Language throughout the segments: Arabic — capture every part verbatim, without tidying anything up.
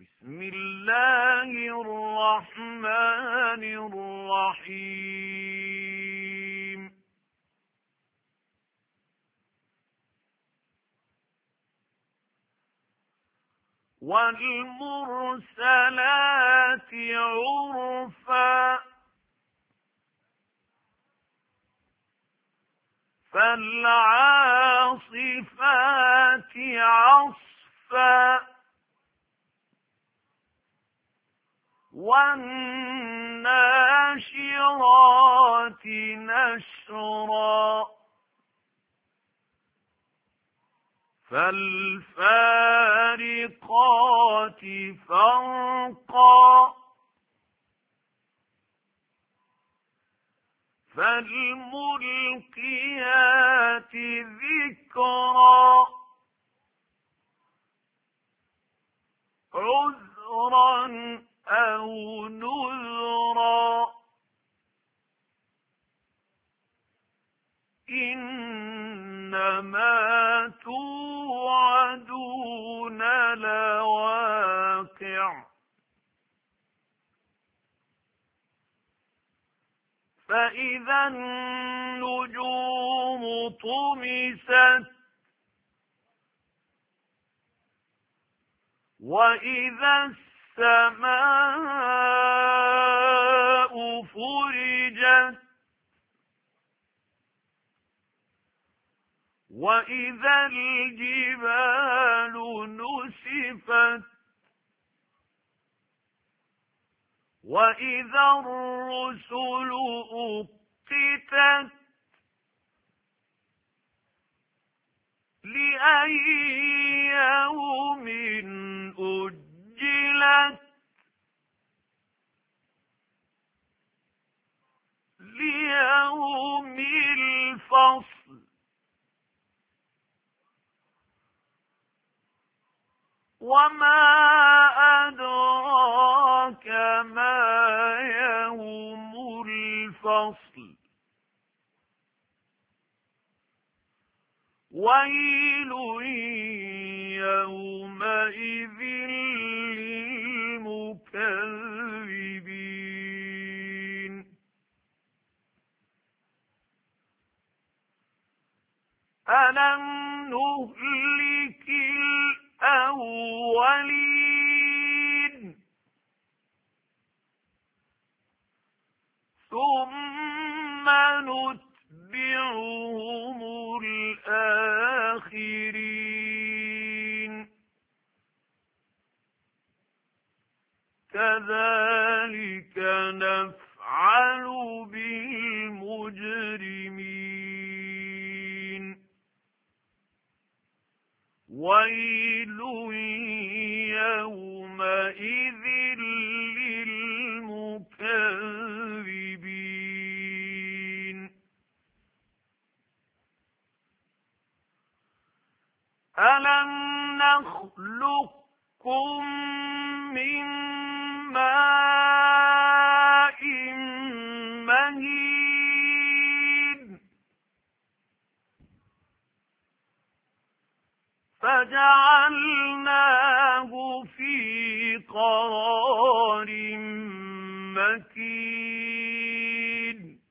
بسم الله الرحمن الرحيم والمرسلات عرفا فالعاصفات عصفا والناشرات نشرا فالفارقات فرقا فالملقيات ذكرا عذرا أو نذرا إنما توعدون لواقع فإذا النجوم طمست وإذا السماء فرجت وإذا الجبال نسفت وإذا الرسل أقتت لأي يوم أجلت ليوم الفصل وما أدراك ما يوم الفصل ويل يومئذ للمكذبين ألم نهلك الأولين ثم نتبعهم الآخرين كذلك نفعل بالمجرمين ويل يومئذ للمكذبين ألم نخلقكم من ماء مهين فجعلناه في قرار مكين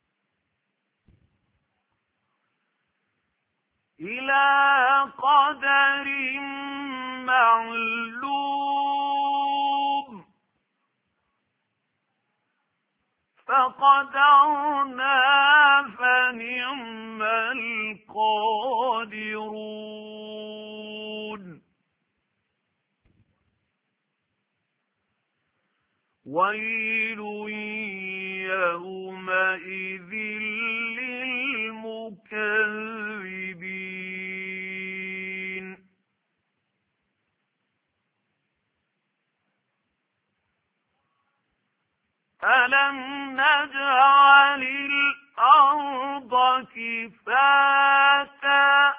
إلى قدر معلوم فقدرنا فنعم القادرون ويل يومئذ للمكذبين ألم نجعل الأرض كفاتا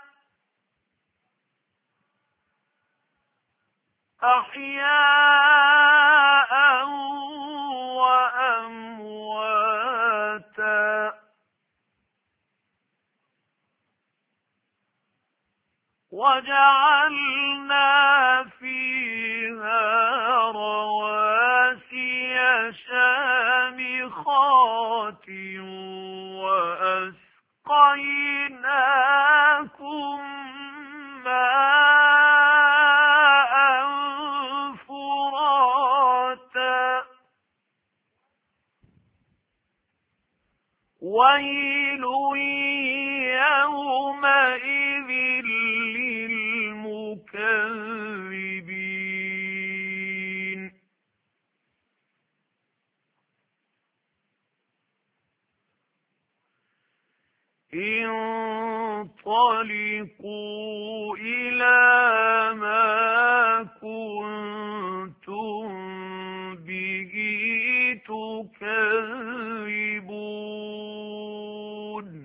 أحياء وأمواتا وجعلنا فيها ويل يومئذ للمكذبين انطلقوا إلى ما كنتم به تكذبون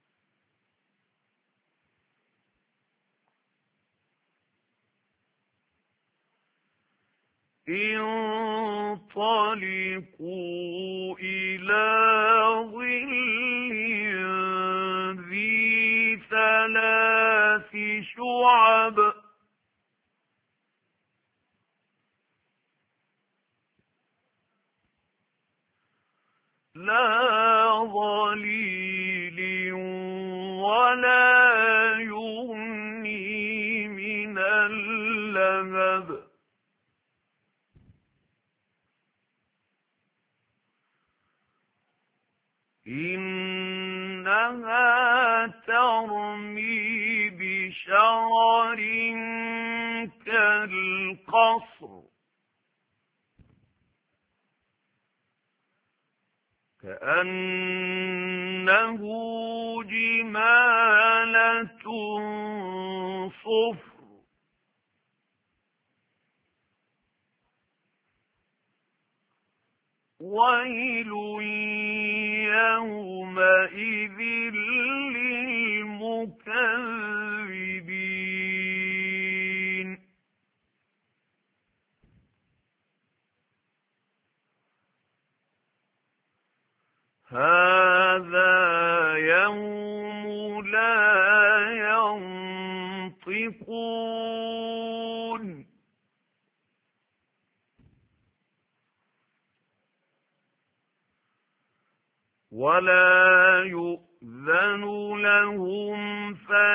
انطلقوا إلى ظل ذي ثلاث شعب لا ظليل ولا يغني من اللهب إنها ترمي بشرر كالقصر كأنه جمالة صفر ويل يومئذ للمكذبين هذا يوم لا ينطقون ولا يؤذن لهم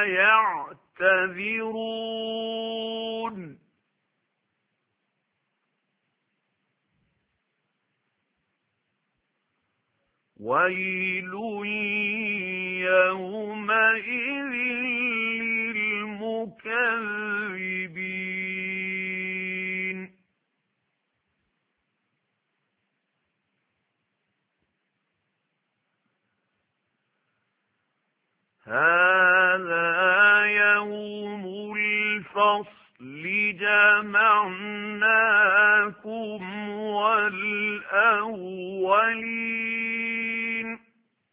فيعتذرون ويل يومئذ للمكذبين هذا يوم الفصل جمعناكم والأولين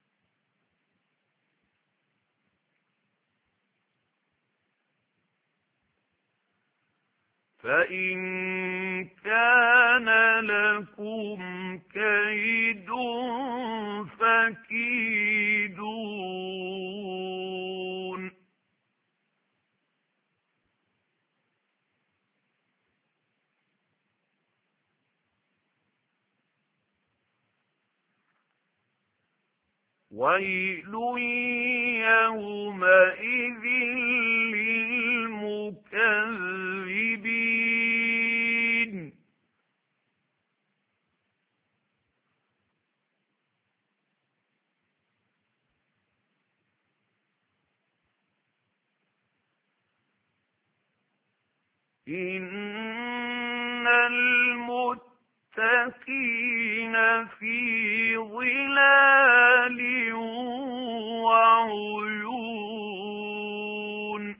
فإن كان لكم كيد فكيدون ويل يومئذ للمكذبين إن المتقين في ظلال وعيون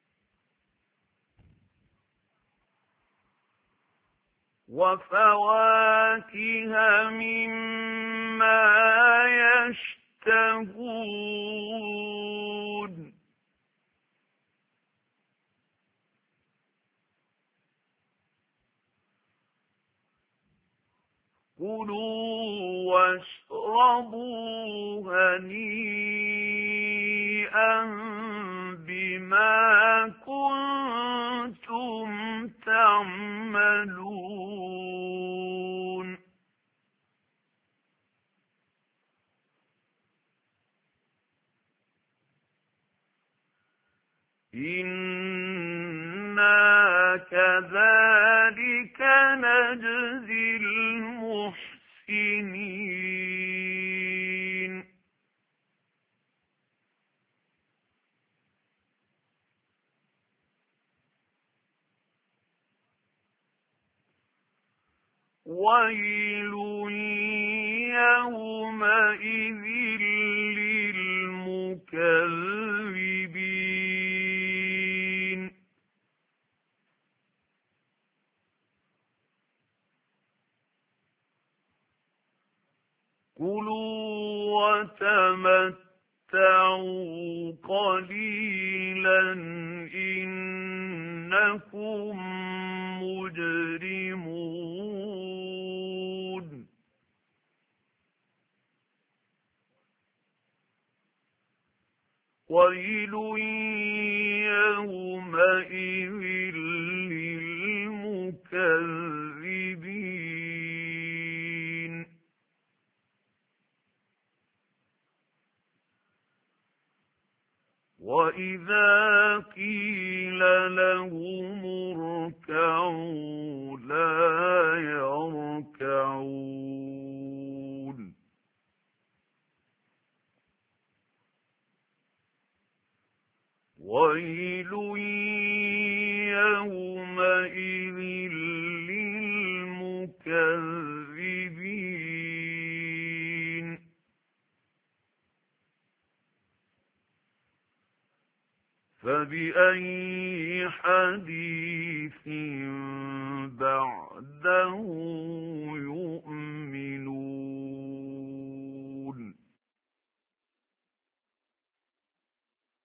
وفواكه مما يشتهون كلوا واشربوا هنيئا بما كنتم تعملون إنا كذلك نجزي المحسنين ويل يومئذ للمكذبين كلوا وتمتعوا قليلا إنكم مجرمون ويل يومئذ للمكذبين وإذا قيل لهم اركعوا لا يركعون ويل يومئذ للمكذبين فبأي حديث